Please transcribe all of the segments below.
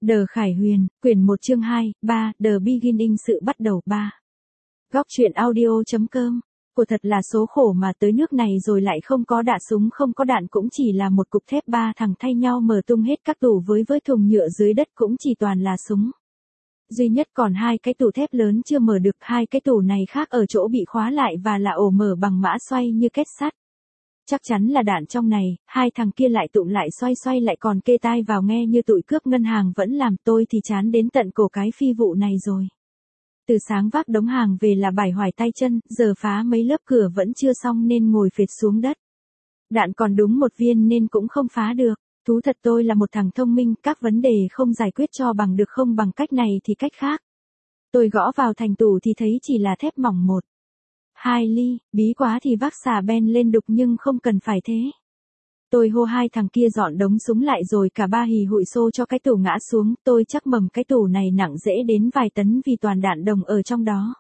Đờ Khải Huyền, quyển 1 chương 2, 3, The Beginning sự bắt đầu 3. Góc truyện audio.com. Cô thật là số khổ mà tới nước này rồi lại không có đạn súng, không có đạn cũng chỉ là một cục thép, ba thằng thay nhau mở tung hết các tủ với thùng nhựa dưới đất cũng chỉ toàn là súng. Duy nhất còn hai cái tủ thép lớn chưa mở được, hai cái tủ này khác ở chỗ bị khóa lại và là ổ mở bằng mã xoay như kết sắt. Chắc chắn là đạn trong này, hai thằng kia lại tụm lại xoay lại còn kê tai vào nghe như tụi cướp ngân hàng vẫn làm. Tôi thì chán đến tận cổ cái phi vụ này rồi. Từ sáng vác đống hàng về là bải hoài tay chân, giờ phá mấy lớp cửa vẫn chưa xong nên ngồi phệt xuống đất. Đạn còn đúng một viên nên cũng không phá được. Thú thật tôi là một thằng thông minh, các vấn đề không giải quyết cho bằng được không bằng cách này thì cách khác. Tôi gõ vào thành tủ thì thấy chỉ là thép mỏng 1, 2 ly, bí quá thì vác xà ben lên đục nhưng không cần phải thế. Tôi hô hai thằng kia dọn đống súng lại rồi cả ba hì hụi xô cho cái tủ ngã xuống. Tôi chắc mầm cái tủ này nặng dễ đến vài tấn vì toàn đạn đồng ở trong đó.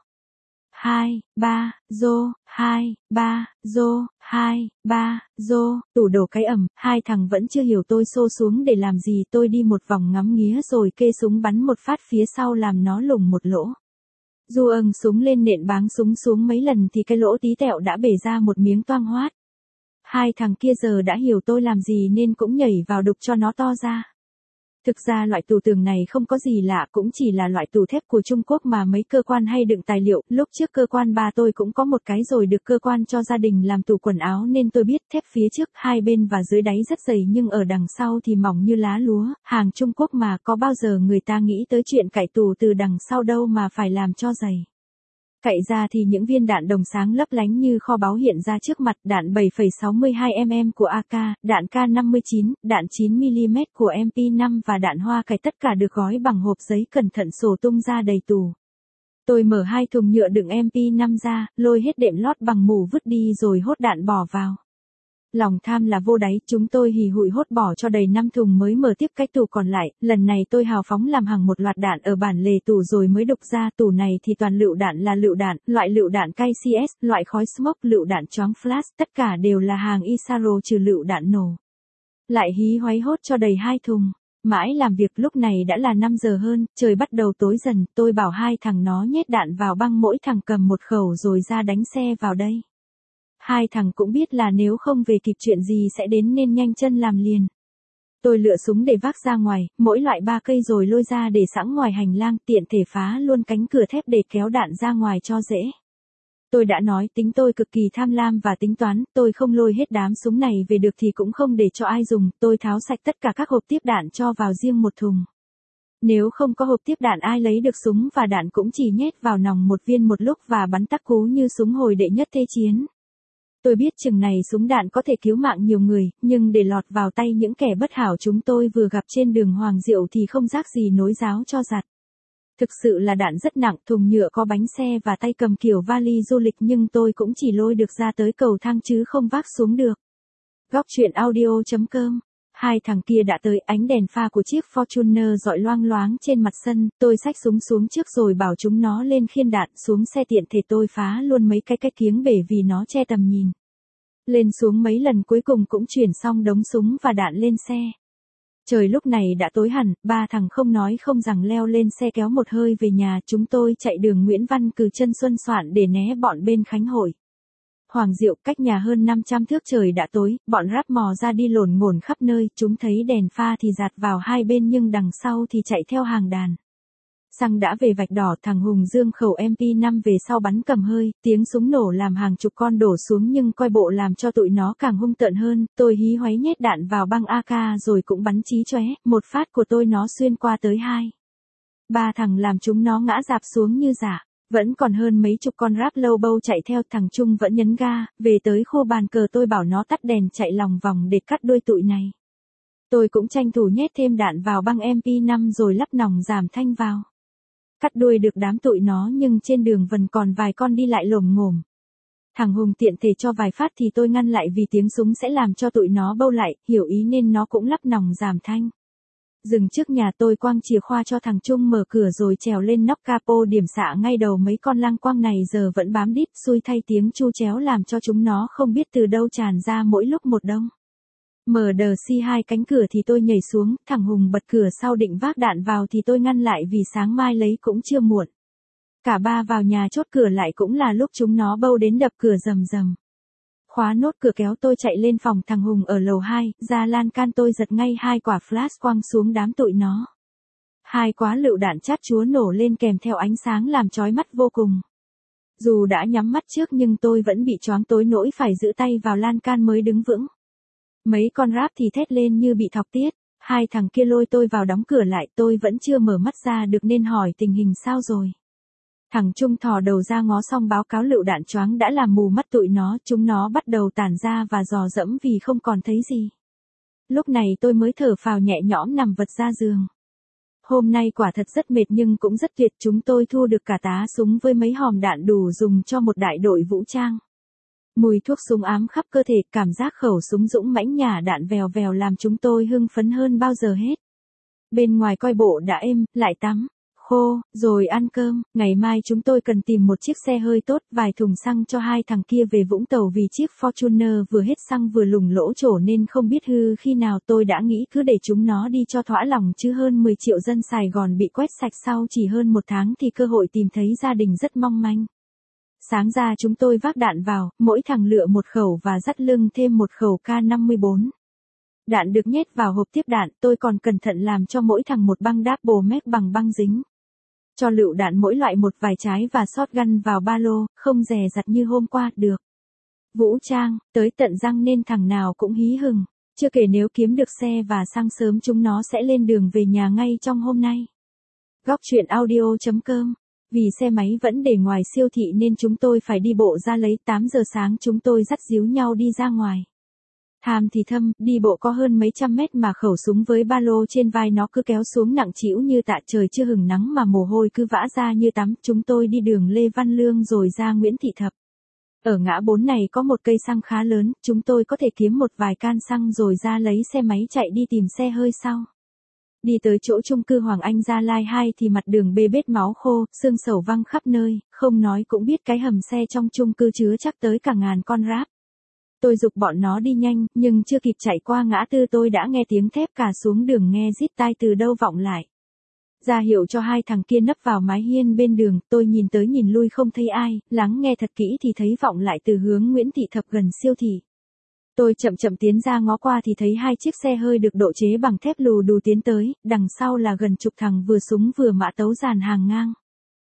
2, 3, rô, 2, 3, rô, 2, 3, rô, tủ đổ cái ầm, hai thằng vẫn chưa hiểu tôi xô xuống để làm gì. Tôi đi một vòng ngắm nghía rồi kê súng bắn một phát phía sau làm nó lủng một lỗ. Du súng lên nện báng súng xuống mấy lần thì cái lỗ tí tẹo đã bể ra một miếng toang hoát. Hai thằng kia giờ đã hiểu tôi làm gì nên cũng nhảy vào đục cho nó to ra. Thực ra loại tủ tường này không có gì lạ, cũng chỉ là loại tủ thép của Trung Quốc mà mấy cơ quan hay đựng tài liệu. Lúc trước cơ quan ba tôi cũng có một cái rồi được cơ quan cho gia đình làm tủ quần áo nên tôi biết thép phía trước hai bên và dưới đáy rất dày nhưng ở đằng sau thì mỏng như lá lúa. Hàng Trung Quốc mà có bao giờ người ta nghĩ tới chuyện cạy tủ từ đằng sau đâu mà phải làm cho dày. Cậy ra thì những viên đạn đồng sáng lấp lánh như kho báu hiện ra trước mặt. Đạn 7,62mm của AK, đạn K59, đạn 9mm của MP5 và đạn hoa cải tất cả được gói bằng hộp giấy cẩn thận sổ tung ra đầy tủ. Tôi mở hai thùng nhựa đựng MP5 ra, lôi hết đệm lót bằng mủ vứt đi rồi hốt đạn bỏ vào. Lòng tham là vô đáy, chúng tôi hì hụi hốt bỏ cho đầy 5 thùng mới mở tiếp cái tủ còn lại. Lần này tôi hào phóng làm hàng một loạt đạn ở bản lề tủ rồi mới đục ra. Tủ này thì toàn lựu đạn, là lựu đạn, loại lựu đạn KCS, loại khói smoke, lựu đạn choáng flash, tất cả đều là hàng Isaro trừ lựu đạn nổ. Lại hí hoáy hốt cho đầy 2 thùng. Mãi làm việc lúc này đã là 5 giờ hơn, trời bắt đầu tối dần. Tôi bảo hai thằng nó nhét đạn vào băng, mỗi thằng cầm một khẩu rồi ra đánh xe vào đây. Hai thằng cũng biết là nếu không về kịp chuyện gì sẽ đến nên nhanh chân làm liền. Tôi lựa súng để vác ra ngoài, mỗi loại 3 cây rồi lôi ra để sẵn ngoài hành lang, tiện thể phá luôn cánh cửa thép để kéo đạn ra ngoài cho dễ. Tôi đã nói tính tôi cực kỳ tham lam và tính toán, tôi không lôi hết đám súng này về được thì cũng không để cho ai dùng. Tôi tháo sạch tất cả các hộp tiếp đạn cho vào riêng một thùng. Nếu không có hộp tiếp đạn ai lấy được súng và đạn cũng chỉ nhét vào nòng một viên một lúc và bắn tắc cú như súng hồi đệ nhất thế chiến. Tôi biết chừng này súng đạn có thể cứu mạng nhiều người, nhưng để lọt vào tay những kẻ bất hảo chúng tôi vừa gặp trên đường Hoàng Diệu thì không rác gì nối giáo cho giặt. Thực sự là đạn rất nặng, thùng nhựa có bánh xe và tay cầm kiểu vali du lịch nhưng tôi cũng chỉ lôi được ra tới cầu thang chứ không vác xuống được. Góc truyện audio.com. Hai thằng kia đã tới, ánh đèn pha của chiếc Fortuner rọi loang loáng trên mặt sân. Tôi xách súng xuống trước rồi bảo chúng nó lên khiên đạn xuống xe, tiện thể tôi phá luôn mấy cái kiếng bể vì nó che tầm nhìn. Lên xuống mấy lần cuối cùng cũng chuyển xong đống súng và đạn lên xe. Trời lúc này đã tối hẳn, ba thằng không nói không rằng leo lên xe kéo một hơi về nhà. Chúng tôi chạy đường Nguyễn Văn Cừ chân Xuân Soạn để né bọn bên Khánh Hội. Hoàng Diệu cách nhà hơn 500 thước. Trời đã tối, bọn ráp mò ra đi lổn ngổn khắp nơi. Chúng thấy đèn pha thì dạt vào hai bên nhưng đằng sau thì chạy theo hàng đàn. Xăng đã về vạch đỏ, thằng Hùng dương khẩu MP5 về sau bắn cầm hơi, tiếng súng nổ làm hàng chục con đổ xuống nhưng coi bộ làm cho tụi nó càng hung tợn hơn. Tôi hí hoáy nhét đạn vào băng AK rồi cũng bắn chí chóe, một phát của tôi nó xuyên qua tới 2, 3 thằng làm chúng nó ngã rạp xuống như giả. Vẫn còn hơn mấy chục con ráp lâu bâu chạy theo, thằng Trung vẫn nhấn ga, về tới khu bàn cờ tôi bảo nó tắt đèn chạy lòng vòng để cắt đuôi tụi này. Tôi cũng tranh thủ nhét thêm đạn vào băng MP5 rồi lắp nòng giảm thanh vào. Cắt đuôi được đám tụi nó nhưng trên đường vẫn còn vài con đi lại lồm ngồm. Thằng Hùng tiện thể cho vài phát thì tôi ngăn lại vì tiếng súng sẽ làm cho tụi nó bâu lại, hiểu ý nên nó cũng lắp nòng giảm thanh. Dừng trước nhà tôi quăng chìa khoa cho thằng Trung mở cửa rồi trèo lên nóc capo điểm xạ ngay đầu mấy con lang quang này giờ vẫn bám đít, xui thay tiếng chu chéo làm cho chúng nó không biết từ đâu tràn ra mỗi lúc một đông. Mở đờ xi hai cánh cửa thì tôi nhảy xuống, thằng Hùng bật cửa sau định vác đạn vào thì tôi ngăn lại vì sáng mai lấy cũng chưa muộn. Cả ba vào nhà chốt cửa lại cũng là lúc chúng nó bâu đến đập cửa rầm rầm. Khóa nốt cửa kéo tôi chạy lên phòng thằng Hùng ở lầu 2, ra lan can tôi giật ngay 2 quả flash quăng xuống đám tụi nó. 2 quả lựu đạn chát chúa nổ lên kèm theo ánh sáng làm chói mắt vô cùng. Dù đã nhắm mắt trước nhưng tôi vẫn bị choáng tối nỗi phải giữ tay vào lan can mới đứng vững. Mấy con ráp thì thét lên như bị thọc tiết, 2 thằng kia lôi tôi vào đóng cửa lại, tôi vẫn chưa mở mắt ra được nên hỏi tình hình sao rồi. Thằng Trung thò đầu ra ngó xong báo cáo lựu đạn choáng đã làm mù mắt tụi nó, chúng nó bắt đầu tản ra và dò dẫm vì không còn thấy gì. Lúc này tôi mới thở phào nhẹ nhõm nằm vật ra giường. Hôm nay quả thật rất mệt nhưng cũng rất tuyệt, chúng tôi thu được cả tá súng với mấy hòm đạn đủ dùng cho một đại đội vũ trang. Mùi thuốc súng ám khắp cơ thể, cảm giác khẩu súng dũng mãnh nhả đạn vèo vèo làm chúng tôi hưng phấn hơn bao giờ hết. Bên ngoài coi bộ đã êm, lại tắm khô, rồi ăn cơm, ngày mai chúng tôi cần tìm một chiếc xe hơi tốt, vài thùng xăng cho 2 thằng kia về Vũng Tàu vì chiếc Fortuner vừa hết xăng vừa lủng lỗ trổ nên không biết hư khi nào. Tôi đã nghĩ cứ để chúng nó đi cho thỏa lòng chứ hơn 10 triệu dân Sài Gòn bị quét sạch sau chỉ hơn 1 tháng thì cơ hội tìm thấy gia đình rất mong manh. Sáng ra chúng tôi vác đạn vào, mỗi thằng lựa một khẩu và dắt lưng thêm một khẩu K54. Đạn được nhét vào hộp tiếp đạn, tôi còn cẩn thận làm cho mỗi thằng một băng double mag bằng băng dính. Cho lựu đạn mỗi loại một vài trái và shotgun vào ba lô, không dè dặt như hôm qua, được. Vũ trang, tới tận răng nên thằng nào cũng hí hừng. Chưa kể nếu kiếm được xe và xăng sớm chúng nó sẽ lên đường về nhà ngay trong hôm nay. Góc truyện audio.com. Vì xe máy vẫn để ngoài siêu thị nên chúng tôi phải đi bộ ra lấy. 8 giờ sáng chúng tôi dắt díu nhau đi ra ngoài. Tham thì thâm, đi bộ có hơn mấy trăm mét mà khẩu súng với ba lô trên vai nó cứ kéo xuống nặng trĩu như tạ, trời chưa hừng nắng mà mồ hôi cứ vã ra như tắm. Chúng tôi đi đường Lê Văn Lương rồi ra Nguyễn Thị Thập. Ở ngã 4 này có một cây xăng khá lớn, chúng tôi có thể kiếm một vài can xăng rồi ra lấy xe máy chạy đi tìm xe hơi sau. Đi tới chỗ chung cư Hoàng Anh Gia Lai 2 thì mặt đường bê bết máu khô, xương sầu văng khắp nơi, không nói cũng biết cái hầm xe trong chung cư chứa chắc tới cả ngàn con ráp. Tôi giục bọn nó đi nhanh, nhưng chưa kịp chạy qua ngã tư tôi đã nghe tiếng thép cà xuống đường nghe rít tai từ đâu vọng lại. Ra hiệu cho 2 thằng kia nấp vào mái hiên bên đường, tôi nhìn tới nhìn lui không thấy ai, lắng nghe thật kỹ thì thấy vọng lại từ hướng Nguyễn Thị Thập gần siêu thị. Tôi chậm chậm tiến ra ngó qua thì thấy 2 chiếc xe hơi được độ chế bằng thép lù đù tiến tới, đằng sau là gần chục thằng vừa súng vừa mã tấu dàn hàng ngang.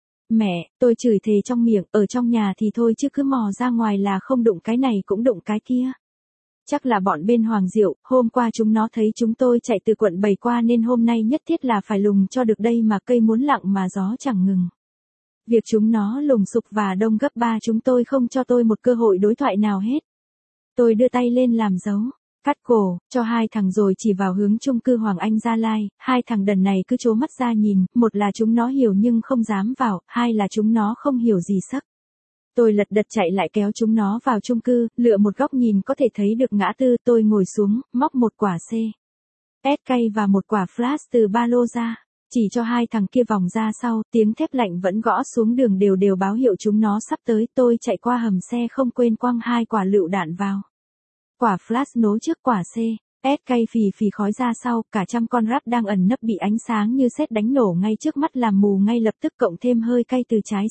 Mẹ, tôi chửi thề trong miệng, ở trong nhà thì thôi chứ cứ mò ra ngoài là không đụng cái này cũng đụng cái kia. Chắc là bọn bên Hoàng Diệu, hôm qua chúng nó thấy chúng tôi chạy từ quận 7 qua nên hôm nay nhất thiết là phải lùng cho được đây mà cây muốn lặng mà gió chẳng ngừng. Việc chúng nó lùng sục và đông gấp 3 chúng tôi không cho tôi một cơ hội đối thoại nào hết. Tôi đưa tay lên làm dấu, cắt cổ, cho 2 thằng rồi chỉ vào hướng chung cư Hoàng Anh Gia Lai. 2 thằng đần này cứ trố mắt ra nhìn, một là chúng nó hiểu nhưng không dám vào, 2 là chúng nó không hiểu gì sắc. Tôi lật đật chạy lại kéo chúng nó vào chung cư, lựa một góc nhìn có thể thấy được ngã tư. Tôi ngồi xuống, móc một quả CS cây và một quả flash từ ba lô ra, chỉ cho 2 thằng kia vòng ra sau. Tiếng thép lạnh vẫn gõ xuống đường đều đều báo hiệu chúng nó sắp tới. Tôi chạy qua hầm xe không quên quăng 2 quả lựu đạn vào. Quả flash nối trước quả CS cây phì phì khói ra sau, cả trăm con ráp đang ẩn nấp bị ánh sáng như sét đánh nổ ngay trước mắt làm mù ngay lập tức, cộng thêm hơi cay từ trái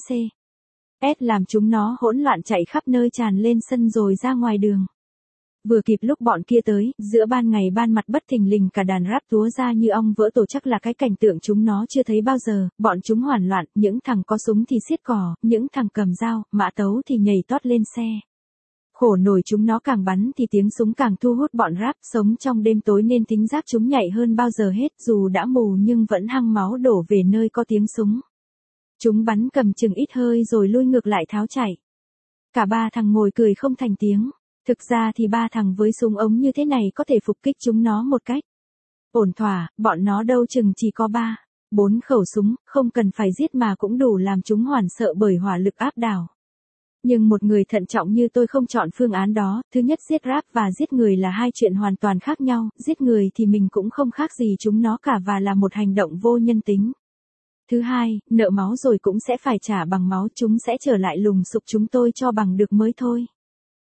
CS làm chúng nó hỗn loạn chạy khắp nơi tràn lên sân rồi ra ngoài đường. Vừa kịp lúc bọn kia tới, giữa ban ngày ban mặt bất thình lình cả đàn ráp túa ra như ong vỡ tổ, chắc là cái cảnh tượng chúng nó chưa thấy bao giờ. Bọn chúng hoảng loạn, những thằng có súng thì xiết cò, những thằng cầm dao, mã tấu thì nhảy tót lên xe. Khổ nổi chúng nó càng bắn thì tiếng súng càng thu hút bọn ráp, sống trong đêm tối nên tính giác chúng nhạy hơn bao giờ hết, dù đã mù nhưng vẫn hăng máu đổ về nơi có tiếng súng. Chúng bắn cầm chừng ít hơi rồi lui ngược lại tháo chạy. Cả 3 thằng ngồi cười không thành tiếng. Thực ra thì 3 thằng với súng ống như thế này có thể phục kích chúng nó một cách ổn thỏa, bọn nó đâu chừng chỉ có 3-4 khẩu súng, không cần phải giết mà cũng đủ làm chúng hoảng sợ bởi hỏa lực áp đảo. Nhưng một người thận trọng như tôi không chọn phương án đó. Thứ nhất, giết ráp và giết người là 2 chuyện hoàn toàn khác nhau. Giết người thì mình cũng không khác gì chúng nó cả và là một hành động vô nhân tính. Thứ hai, nợ máu rồi cũng sẽ phải trả bằng máu, chúng sẽ trở lại lùng sục chúng tôi cho bằng được mới thôi.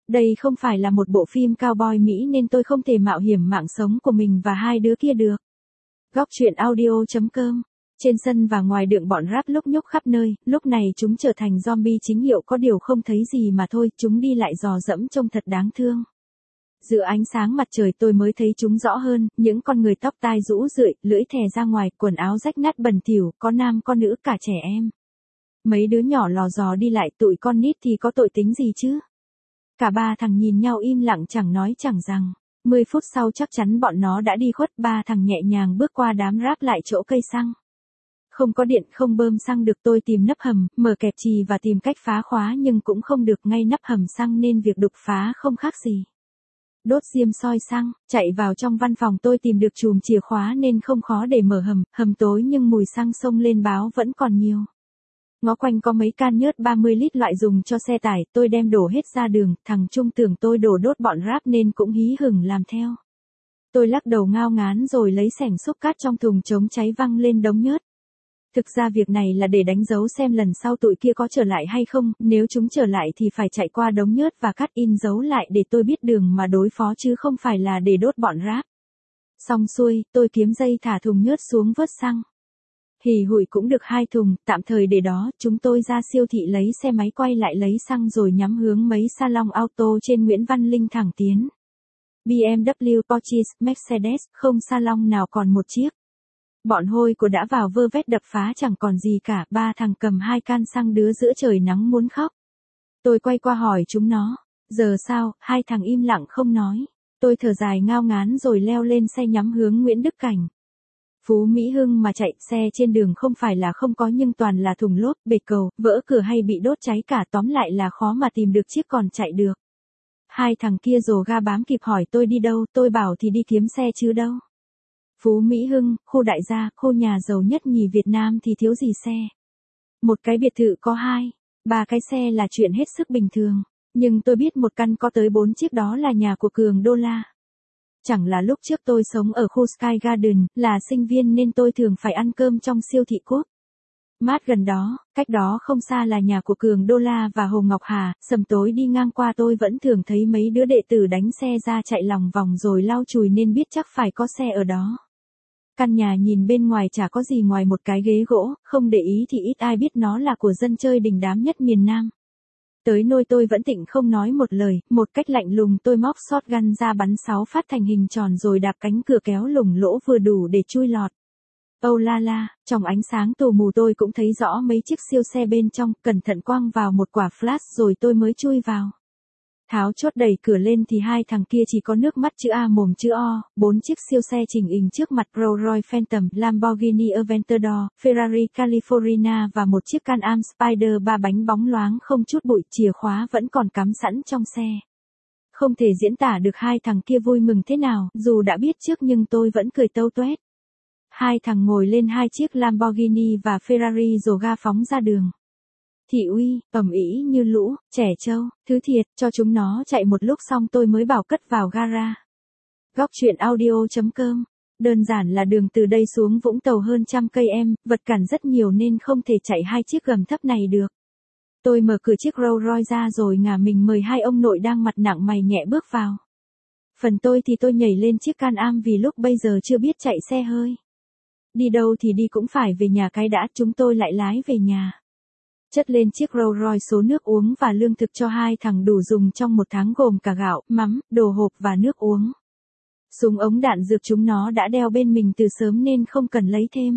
Đây không phải là một bộ phim cowboy Mỹ nên tôi không thể mạo hiểm mạng sống của mình và hai đứa kia được. Góc truyện audio.com. Trên sân và ngoài đường bọn rap lúc nhúc khắp nơi, lúc này chúng trở thành zombie chính hiệu, có điều không thấy gì mà thôi, chúng đi lại dò dẫm trông thật đáng thương. Giữa ánh sáng mặt trời tôi mới thấy chúng rõ hơn, những con người tóc tai rũ rượi, lưỡi thè ra ngoài, quần áo rách nát bẩn thỉu, có nam có nữ cả trẻ em. Mấy đứa nhỏ lò dò đi lại, tụi con nít thì có tội tính gì chứ? Cả ba thằng nhìn nhau im lặng chẳng nói chẳng rằng. 10 phút sau chắc chắn bọn nó đã đi khuất. Ba thằng nhẹ nhàng bước qua đám rác lại chỗ cây xăng. Không có điện, không bơm xăng được, tôi tìm nắp hầm, mở kẹp chì và tìm cách phá khóa nhưng cũng không được, ngay nắp hầm xăng nên việc đục phá không khác gì. Đốt diêm soi xăng, chạy vào trong văn phòng tôi tìm được chùm chìa khóa nên không khó để mở hầm tối nhưng mùi xăng xông lên báo vẫn còn nhiều. Ngó quanh có mấy can nhớt 30 lít loại dùng cho xe tải, tôi đem đổ hết ra đường, thằng Trung tưởng tôi đổ đốt bọn rap nên cũng hí hửng làm theo. Tôi lắc đầu ngao ngán rồi lấy xẻng xúc cát trong thùng chống cháy văng lên đống nhớt. Thực ra việc này là để đánh dấu xem lần sau tụi kia có trở lại hay không, nếu chúng trở lại thì phải chạy qua đống nhớt và cắt in dấu lại để tôi biết đường mà đối phó chứ không phải là để đốt bọn rap. Xong xuôi, tôi kiếm dây thả thùng nhớt xuống vớt xăng. Hì hụi cũng được 2 thùng, tạm thời để đó, chúng tôi ra siêu thị lấy xe máy quay lại lấy xăng rồi nhắm hướng mấy salon auto trên Nguyễn Văn Linh thẳng tiến. BMW, Porsche, Mercedes, không salon nào còn một chiếc. Bọn hôi của đã vào vơ vét đập phá chẳng còn gì cả, ba thằng cầm 2 can xăng đứa giữa trời nắng muốn khóc. Tôi quay qua hỏi chúng nó, giờ sao, hai thằng im lặng không nói. Tôi thở dài ngao ngán rồi leo lên xe nhắm hướng Nguyễn Đức Cảnh. Phú Mỹ Hưng mà chạy, xe trên đường không phải là không có nhưng toàn là thùng lốp, bể cầu, vỡ cửa hay bị đốt cháy cả, tóm lại là khó mà tìm được chiếc còn chạy được. Hai thằng kia rồ ga bám kịp hỏi tôi đi đâu, tôi bảo thì đi kiếm xe chứ đâu. Phú Mỹ Hưng, khu đại gia, khu nhà giàu nhất nhì Việt Nam thì thiếu gì xe. Một cái biệt thự có 2, 3 cái xe là chuyện hết sức bình thường, nhưng tôi biết một căn có tới 4 chiếc đó là nhà của Cường Đô La. Chẳng là lúc trước tôi sống ở khu Sky Garden, là sinh viên nên tôi thường phải ăn cơm trong siêu thị Cúp Mart gần đó, cách đó không xa là nhà của Cường Đô La và Hồ Ngọc Hà, sầm tối đi ngang qua tôi vẫn thường thấy mấy đứa đệ tử đánh xe ra chạy lòng vòng rồi lau chùi nên biết chắc phải có xe ở đó. Căn nhà nhìn bên ngoài chả có gì ngoài một cái ghế gỗ, không để ý thì ít ai biết nó là của dân chơi đình đám nhất miền Nam. Tới nôi tôi vẫn tịnh không nói một lời, một cách lạnh lùng tôi móc shotgun ra bắn 6 phát thành hình tròn rồi đạp cánh cửa kéo lủng lỗ vừa đủ để chui lọt. Âu la la, trong ánh sáng tù mù tôi cũng thấy rõ mấy chiếc siêu xe bên trong, cẩn thận quăng vào một quả flash rồi tôi mới chui vào. Tháo chốt đẩy cửa lên thì hai thằng kia chỉ có nước mắt chữ A mồm chữ O, 4 chiếc siêu xe chỉnh hình trước mặt, Rolls-Royce Phantom, Lamborghini Aventador, Ferrari California và một chiếc Can-Am Spider 3 bánh bóng loáng không chút bụi, chìa khóa vẫn còn cắm sẵn trong xe. Không thể diễn tả được hai thằng kia vui mừng thế nào, dù đã biết trước nhưng tôi vẫn cười tâu tuét. Hai thằng ngồi lên 2 chiếc Lamborghini và Ferrari rồi ga phóng ra đường. Thị uy, ầm ĩ như lũ, trẻ trâu, thứ thiệt, cho chúng nó chạy một lúc xong tôi mới bảo cất vào gara. Góc truyện audio.com. Đơn giản là đường từ đây xuống Vũng Tàu hơn 100 cây em, vật cản rất nhiều nên không thể chạy 2 chiếc gầm thấp này được. Tôi mở cửa chiếc Rolls Royce ra rồi ngả mình mời hai ông nội đang mặt nặng mày nhẹ bước vào. Phần tôi thì tôi nhảy lên chiếc Can-Am vì lúc bây giờ chưa biết chạy xe hơi. Đi đâu thì đi cũng phải về nhà cái đã, chúng tôi lại lái về nhà. Chất lên chiếc Rolls Royce số nước uống và lương thực cho hai thằng đủ dùng trong một tháng gồm cả gạo, mắm, đồ hộp và nước uống. Súng ống đạn dược chúng nó đã đeo bên mình từ sớm nên không cần lấy thêm.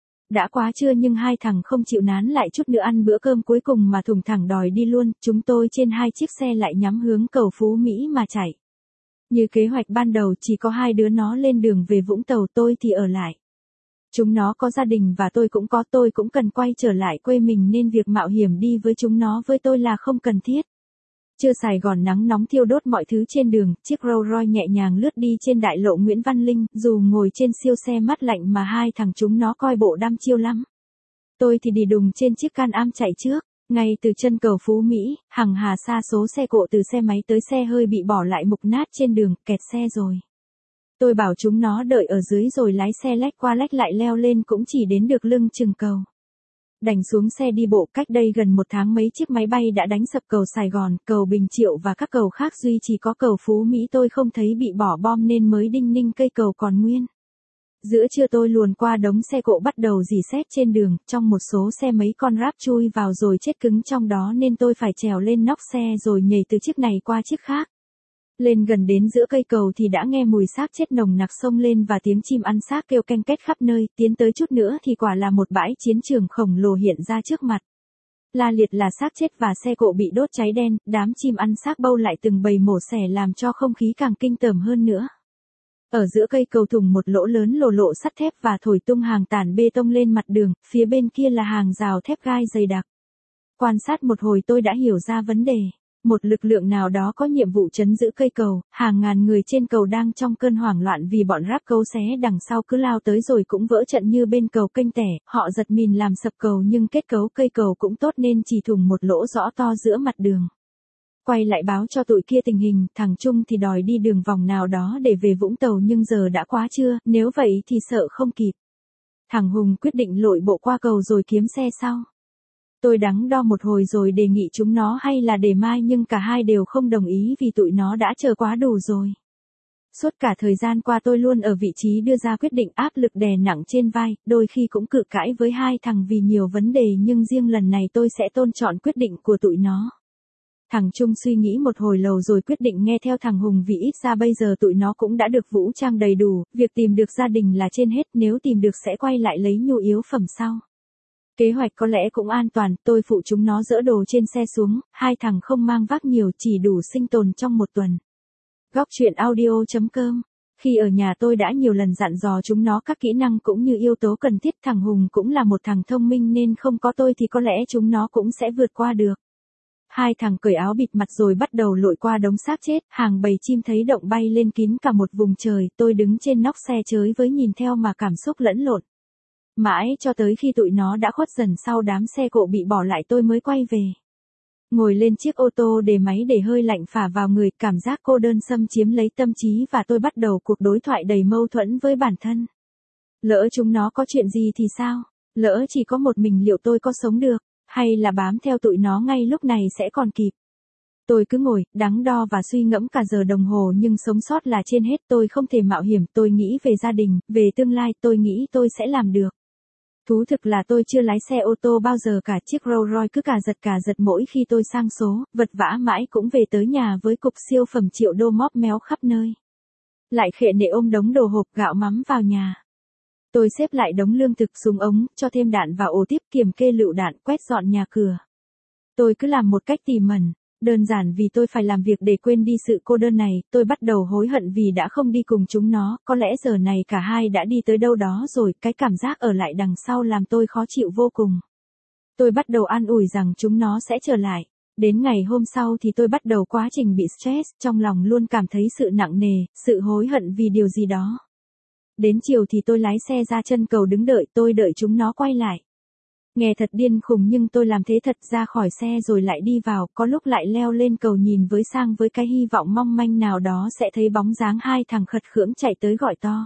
Đã quá trưa nhưng hai thằng không chịu nán lại chút nữa ăn bữa cơm cuối cùng mà thùng thẳng đòi đi luôn, chúng tôi trên 2 chiếc xe lại nhắm hướng cầu Phú Mỹ mà chạy. Như kế hoạch ban đầu chỉ có 2 đứa nó lên đường về Vũng Tàu, tôi thì ở lại. Chúng nó có gia đình và tôi cũng cần quay trở lại quê mình nên việc mạo hiểm đi với chúng nó với tôi là không cần thiết. Trưa Sài Gòn nắng nóng thiêu đốt mọi thứ trên đường, chiếc Rolls Royce nhẹ nhàng lướt đi trên đại lộ Nguyễn Văn Linh, dù ngồi trên siêu xe mát lạnh mà hai thằng chúng nó coi bộ đăm chiêu lắm. Tôi thì đi đùng trên chiếc Can-Am chạy trước, ngay từ chân cầu Phú Mỹ, hằng hà sa số xe cộ từ xe máy tới xe hơi bị bỏ lại mục nát trên đường, kẹt xe rồi. Tôi bảo chúng nó đợi ở dưới rồi lái xe lách qua lách lại leo lên cũng chỉ đến được lưng chừng cầu. Đành xuống xe đi bộ. Cách đây gần một tháng mấy chiếc máy bay đã đánh sập cầu Sài Gòn, cầu Bình Triệu và các cầu khác, duy chỉ có cầu Phú Mỹ tôi không thấy bị bỏ bom nên mới đinh ninh cây cầu còn nguyên. Giữa trưa tôi luồn qua đống xe cộ bắt đầu rỉ sét trên đường, trong một số xe mấy con ráp chui vào rồi chết cứng trong đó nên tôi phải trèo lên nóc xe rồi nhảy từ chiếc này qua chiếc khác. Lên gần đến giữa cây cầu thì đã nghe mùi xác chết nồng nặc xông lên và tiếng chim ăn xác kêu canh két khắp nơi, tiến tới chút nữa thì quả là một bãi chiến trường khổng lồ hiện ra trước mặt. La liệt là xác chết và xe cộ bị đốt cháy đen, đám chim ăn xác bâu lại từng bầy mổ xẻ làm cho không khí càng kinh tởm hơn nữa. Ở giữa cây cầu thủng một lỗ lớn lồ lộ sắt thép và thổi tung hàng tản bê tông lên mặt đường, phía bên kia là hàng rào thép gai dày đặc. Quan sát một hồi tôi đã hiểu ra vấn đề. Một lực lượng nào đó có nhiệm vụ trấn giữ cây cầu, hàng ngàn người trên cầu đang trong cơn hoảng loạn vì bọn ráp cấu xé đằng sau cứ lao tới rồi cũng vỡ trận như bên cầu kênh tẻ, họ giật mìn làm sập cầu nhưng kết cấu cây cầu cũng tốt nên chỉ thủng một lỗ rõ to giữa mặt đường. Quay lại báo cho tụi kia tình hình, thằng Trung thì đòi đi đường vòng nào đó để về Vũng Tàu nhưng giờ đã quá trưa, nếu vậy thì sợ không kịp. Thằng Hùng quyết định lội bộ qua cầu rồi kiếm xe sau. Tôi đắn đo một hồi rồi đề nghị chúng nó hay là để mai nhưng cả hai đều không đồng ý vì tụi nó đã chờ quá đủ rồi. Suốt cả thời gian qua tôi luôn ở vị trí đưa ra quyết định, áp lực đè nặng trên vai, đôi khi cũng cự cãi với hai thằng vì nhiều vấn đề nhưng riêng lần này tôi sẽ tôn trọng quyết định của tụi nó. Thằng Trung suy nghĩ một hồi lâu rồi quyết định nghe theo thằng Hùng vì ít ra bây giờ tụi nó cũng đã được vũ trang đầy đủ, việc tìm được gia đình là trên hết, nếu tìm được sẽ quay lại lấy nhu yếu phẩm sau. Kế hoạch có lẽ cũng an toàn, tôi phụ chúng nó dỡ đồ trên xe xuống, hai thằng không mang vác nhiều chỉ đủ sinh tồn trong một tuần. Góc truyện audio.com. Khi ở nhà tôi đã nhiều lần dặn dò chúng nó các kỹ năng cũng như yếu tố cần thiết, thằng Hùng cũng là một thằng thông minh nên không có tôi thì có lẽ chúng nó cũng sẽ vượt qua được. Hai thằng cởi áo bịt mặt rồi bắt đầu lội qua đống xác chết, hàng bầy chim thấy động bay lên kín cả một vùng trời, tôi đứng trên nóc xe chới với nhìn theo mà cảm xúc lẫn lộn. Mãi cho tới khi tụi nó đã khuất dần sau đám xe cộ bị bỏ lại tôi mới quay về. Ngồi lên chiếc ô tô để máy để hơi lạnh phả vào người, cảm giác cô đơn xâm chiếm lấy tâm trí và tôi bắt đầu cuộc đối thoại đầy mâu thuẫn với bản thân. Lỡ chúng nó có chuyện gì thì sao? Lỡ chỉ có một mình liệu tôi có sống được? Hay là bám theo tụi nó ngay lúc này sẽ còn kịp? Tôi cứ ngồi, đắn đo và suy ngẫm cả giờ đồng hồ nhưng sống sót là trên hết, tôi không thể mạo hiểm, tôi nghĩ về gia đình, về tương lai, tôi nghĩ tôi sẽ làm được. Thú thực là tôi chưa lái xe ô tô bao giờ cả, chiếc Rolls Royce cứ cả giật mỗi khi tôi sang số, vật vã mãi cũng về tới nhà với cục siêu phẩm triệu đô móp méo khắp nơi. Lại khệ nệ ôm đống đồ hộp gạo mắm vào nhà. Tôi xếp lại đống lương thực, súng ống, cho thêm đạn vào ổ tiếp, kiểm kê lựu đạn, quét dọn nhà cửa. Tôi cứ làm một cách tỉ mẩn. Đơn giản vì tôi phải làm việc để quên đi sự cô đơn này, tôi bắt đầu hối hận vì đã không đi cùng chúng nó, có lẽ giờ này cả hai đã đi tới đâu đó rồi, cái cảm giác ở lại đằng sau làm tôi khó chịu vô cùng. Tôi bắt đầu an ủi rằng chúng nó sẽ trở lại. Đến ngày hôm sau thì tôi bắt đầu quá trình bị stress, trong lòng luôn cảm thấy sự nặng nề, sự hối hận vì điều gì đó. Đến chiều thì tôi lái xe ra chân cầu đứng đợi, tôi đợi chúng nó quay lại. Nghe thật điên khùng nhưng tôi làm thế thật, ra khỏi xe rồi lại đi vào, có lúc lại leo lên cầu nhìn với sang với cái hy vọng mong manh nào đó sẽ thấy bóng dáng hai thằng khật khưỡng chạy tới gọi to.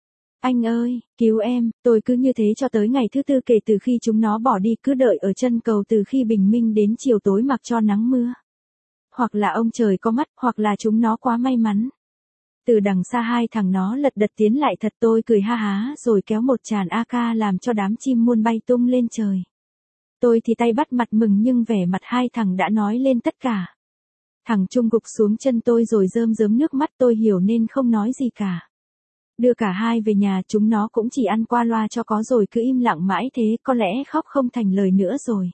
Anh ơi, cứu em, tôi cứ như thế cho tới ngày thứ tư kể từ khi chúng nó bỏ đi, cứ đợi ở chân cầu từ khi bình minh đến chiều tối mặc cho nắng mưa. Hoặc là ông trời có mắt, hoặc là chúng nó quá may mắn. Từ đằng xa hai thằng nó lật đật tiến lại thật, tôi cười ha há rồi kéo một tràn AK làm cho đám chim muôn bay tung lên trời. Tôi thì tay bắt mặt mừng nhưng vẻ mặt hai thằng đã nói lên tất cả. Thằng Trung gục xuống chân tôi rồi rơm rớm nước mắt, tôi hiểu nên không nói gì cả. Đưa cả hai về nhà, chúng nó cũng chỉ ăn qua loa cho có rồi cứ im lặng mãi thế, có lẽ khóc không thành lời nữa rồi.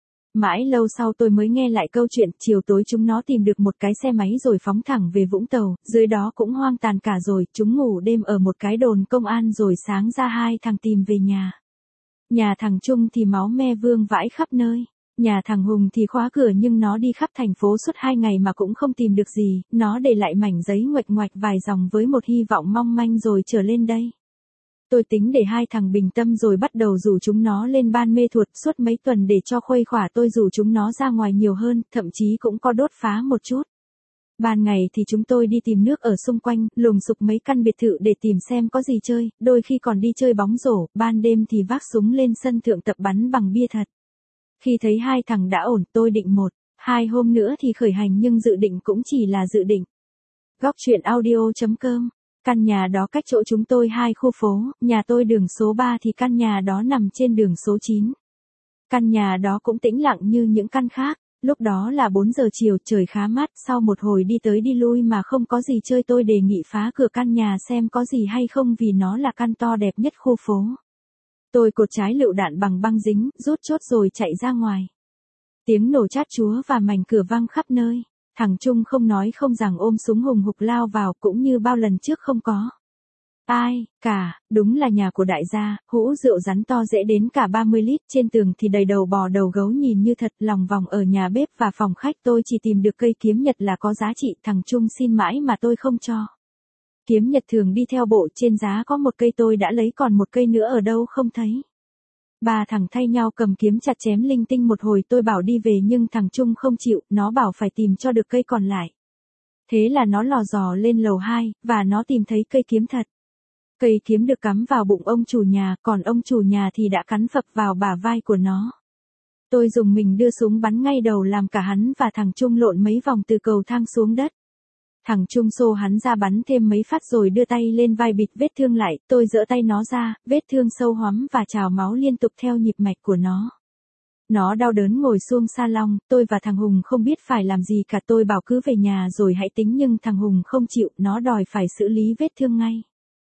Mãi lâu sau tôi mới nghe lại câu chuyện, chiều tối chúng nó tìm được một cái xe máy rồi phóng thẳng về Vũng Tàu, dưới đó cũng hoang tàn cả rồi, chúng ngủ đêm ở một cái đồn công an rồi sáng ra hai thằng tìm về nhà. Nhà thằng Trung thì máu me vương vãi khắp nơi, nhà thằng Hùng thì khóa cửa nhưng nó đi khắp thành phố suốt 2 ngày mà cũng không tìm được gì, nó để lại mảnh giấy nguệch ngoạch vài dòng với một hy vọng mong manh rồi trở lên đây. Tôi tính để hai thằng bình tâm rồi bắt đầu rủ chúng nó lên Ban Mê Thuột suốt mấy tuần để cho khuây khỏa, tôi rủ chúng nó ra ngoài nhiều hơn, thậm chí cũng có đốt phá một chút. Ban ngày thì chúng tôi đi tìm nước ở xung quanh, lùng sục mấy căn biệt thự để tìm xem có gì chơi, đôi khi còn đi chơi bóng rổ, ban đêm thì vác súng lên sân thượng tập bắn bằng bia thật. Khi thấy hai thằng đã ổn, tôi định 1-2 hôm nữa thì khởi hành nhưng dự định cũng chỉ là dự định. Góc truyện audio.com. Căn nhà đó cách chỗ chúng tôi 2 khu phố, nhà tôi đường số 3 thì căn nhà đó nằm trên đường số 9. Căn nhà đó cũng tĩnh lặng như những căn khác. Lúc đó là 4 giờ chiều, trời khá mát, sau một hồi đi tới đi lui mà không có gì chơi tôi đề nghị phá cửa căn nhà xem có gì hay không vì nó là căn to đẹp nhất khu phố. Tôi cột trái lựu đạn bằng băng dính, rút chốt rồi chạy ra ngoài. Tiếng nổ chát chúa và mảnh cửa vang khắp nơi. Thằng Trung không nói không rằng ôm súng hùng hục lao vào cũng như bao lần trước không có ai cả, đúng là nhà của đại gia, hũ rượu rắn to dễ đến cả 30 lít, trên tường thì đầy đầu bò đầu gấu nhìn như thật, lòng vòng ở nhà bếp và phòng khách tôi chỉ tìm được cây kiếm nhật là có giá trị, thằng Trung xin mãi mà tôi không cho. Kiếm nhật thường đi theo bộ, trên giá có một cây tôi đã lấy còn một cây nữa ở đâu không thấy. Ba thằng thay nhau cầm kiếm chặt chém linh tinh một hồi tôi bảo đi về nhưng thằng Trung không chịu, nó bảo phải tìm cho được cây còn lại. Thế là nó lò dò lên lầu 2, và nó tìm thấy cây kiếm thật. Cây kiếm được cắm vào bụng ông chủ nhà, còn ông chủ nhà thì đã cắn phập vào bả vai của nó. Tôi dùng mình đưa súng bắn ngay đầu làm cả hắn và thằng Trung lộn mấy vòng từ cầu thang xuống đất. Thằng Trung xô hắn ra bắn thêm mấy phát rồi đưa tay lên vai bịt vết thương lại, tôi giở tay nó ra, vết thương sâu hoắm và trào máu liên tục theo nhịp mạch của nó. Nó đau đớn ngồi xuống salon, tôi và thằng Hùng không biết phải làm gì cả, tôi bảo cứ về nhà rồi hãy tính nhưng thằng Hùng không chịu, nó đòi phải xử lý vết thương ngay.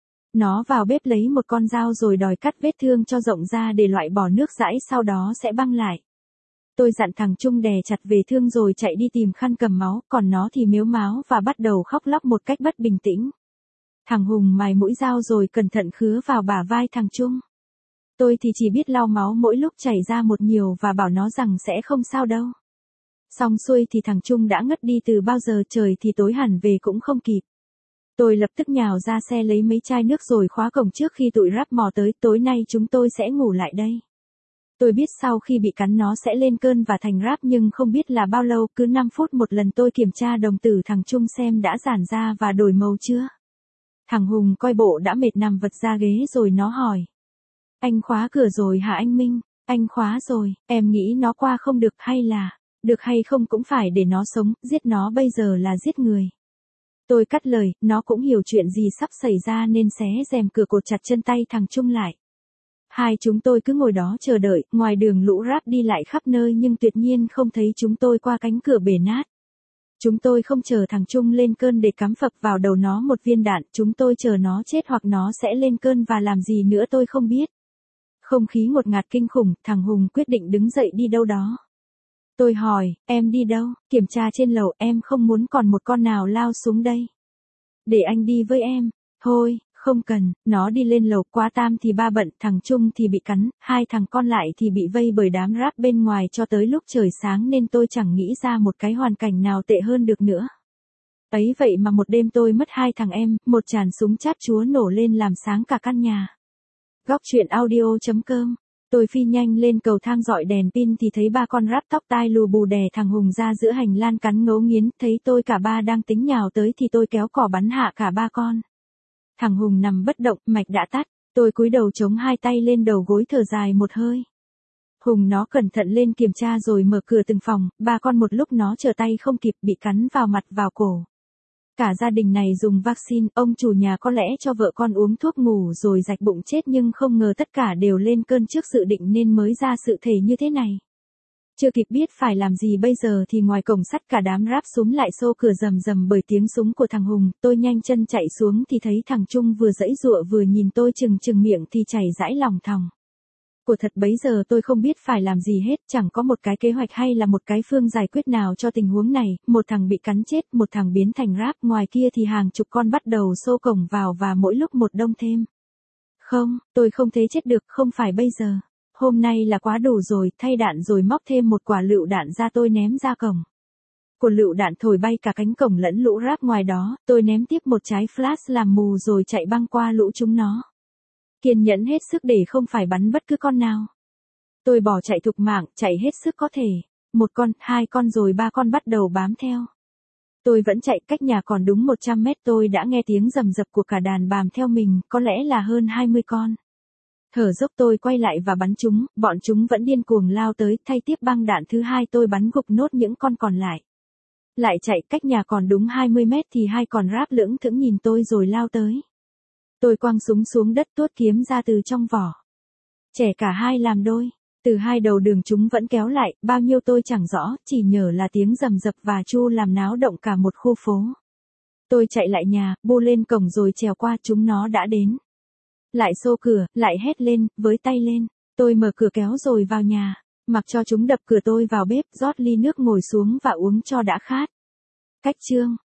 Nó vào bếp lấy một con dao rồi đòi cắt vết thương cho rộng ra để loại bỏ nước dãi sau đó sẽ băng lại. Tôi dặn thằng Trung đè chặt về thương rồi chạy đi tìm khăn cầm máu, còn nó thì mếu máo và bắt đầu khóc lóc một cách bất bình tĩnh. Thằng Hùng mài mũi dao rồi cẩn thận khứa vào bả vai thằng Trung. Tôi thì chỉ biết lau máu mỗi lúc chảy ra một nhiều và bảo nó rằng sẽ không sao đâu. Xong xuôi thì thằng Trung đã ngất đi từ bao giờ, trời thì tối hẳn về cũng không kịp. Tôi lập tức nhào ra xe lấy mấy chai nước rồi khóa cổng trước khi tụi rap mò tới, tối nay chúng tôi sẽ ngủ lại đây. Tôi biết sau khi bị cắn nó sẽ lên cơn và thành rap nhưng không biết là bao lâu, cứ 5 phút một lần tôi kiểm tra đồng tử thằng Trung xem đã giãn ra và đổi màu chưa. Thằng Hùng coi bộ đã mệt nằm vật ra ghế rồi nó hỏi. Anh khóa cửa rồi hả anh Minh? Anh khóa rồi, em nghĩ nó qua không được hay là, được hay không cũng phải để nó sống, giết nó bây giờ là giết người. Tôi cắt lời, nó cũng hiểu chuyện gì sắp xảy ra nên xé rèm cửa cột chặt chân tay thằng Trung lại. Hai chúng tôi cứ ngồi đó chờ đợi, ngoài đường lũ rap đi lại khắp nơi nhưng tuyệt nhiên không thấy chúng tôi qua cánh cửa bể nát. Chúng tôi không chờ thằng Trung lên cơn để cắm phập vào đầu nó một viên đạn, chúng tôi chờ nó chết hoặc nó sẽ lên cơn và làm gì nữa tôi không biết. Không khí ngột ngạt kinh khủng, thằng Hùng quyết định đứng dậy đi đâu đó. Tôi hỏi, em đi đâu? Kiểm tra trên lầu, em không muốn còn một con nào lao xuống đây. Để anh đi với em. Thôi, không cần, nó đi lên lầu, quá tam thì ba bận, thằng Trung thì bị cắn, hai thằng con lại thì bị vây bởi đám rap bên ngoài cho tới lúc trời sáng nên tôi chẳng nghĩ ra một cái hoàn cảnh nào tệ hơn được nữa. Ấy vậy mà một đêm tôi mất hai thằng em, một tràn súng chát chúa nổ lên làm sáng cả căn nhà. Góc truyện audio.com. Tôi phi nhanh lên cầu thang dọi đèn pin thì thấy ba con rap tóc tai lù bù đè thằng Hùng ra giữa hành lang cắn ngấu nghiến, thấy tôi cả ba đang tính nhào tới thì tôi kéo cỏ bắn hạ cả ba con. Thằng Hùng nằm bất động, mạch đã tắt, tôi cúi đầu chống hai tay lên đầu gối thở dài một hơi. Hùng nó cẩn thận lên kiểm tra rồi mở cửa từng phòng, ba con một lúc nó trở tay không kịp bị cắn vào mặt vào cổ. Cả gia đình này dùng vaccine, ông chủ nhà có lẽ cho vợ con uống thuốc ngủ rồi rạch bụng chết nhưng không ngờ tất cả đều lên cơn trước dự định nên mới ra sự thể như thế này. Chưa kịp biết phải làm gì bây giờ thì ngoài cổng sắt cả đám ráp súng lại xô cửa rầm rầm bởi tiếng súng của thằng Hùng, tôi nhanh chân chạy xuống thì thấy thằng Trung vừa giãy giụa vừa nhìn tôi chừng chừng miệng thì chảy rãi lòng thòng. Của thật bấy giờ tôi không biết phải làm gì hết, chẳng có một cái kế hoạch hay là một cái phương giải quyết nào cho tình huống này, một thằng bị cắn chết, một thằng biến thành ráp, ngoài kia thì hàng chục con bắt đầu xô cổng vào và mỗi lúc một đông thêm. Không, tôi không thế chết được, không phải bây giờ. Hôm nay là quá đủ rồi, thay đạn rồi móc thêm một quả lựu đạn ra tôi ném ra cổng. Của lựu đạn thổi bay cả cánh cổng lẫn lũ ráp ngoài đó, tôi ném tiếp một trái flash làm mù rồi chạy băng qua lũ chúng nó. Kiên nhẫn hết sức để không phải bắn bất cứ con nào. Tôi bỏ chạy thục mạng, chạy hết sức có thể. Một con, hai con rồi ba con bắt đầu bám theo. Tôi vẫn chạy, cách nhà còn đúng 100 mét tôi đã nghe tiếng rầm rập của cả đàn bàm theo mình, có lẽ là hơn 20 con. Thở dốc tôi quay lại và bắn chúng, bọn chúng vẫn điên cuồng lao tới, thay tiếp băng đạn thứ hai tôi bắn gục nốt những con còn lại. Lại chạy, cách nhà còn đúng 20 mét thì hai con ráp lưỡng thững nhìn tôi rồi lao tới. Tôi quăng súng xuống đất, tuốt kiếm ra từ trong vỏ. Trẻ cả hai làm đôi. Từ hai đầu đường chúng vẫn kéo lại, bao nhiêu tôi chẳng rõ, chỉ nhớ là tiếng rầm rập và chu làm náo động cả một khu phố. Tôi chạy lại nhà, bu lên cổng rồi trèo qua, chúng nó đã đến. Lại xô cửa, lại hét lên, với tay lên. Tôi mở cửa kéo rồi vào nhà, mặc cho chúng đập cửa, tôi vào bếp, rót ly nước ngồi xuống và uống cho đã khát. Cách chương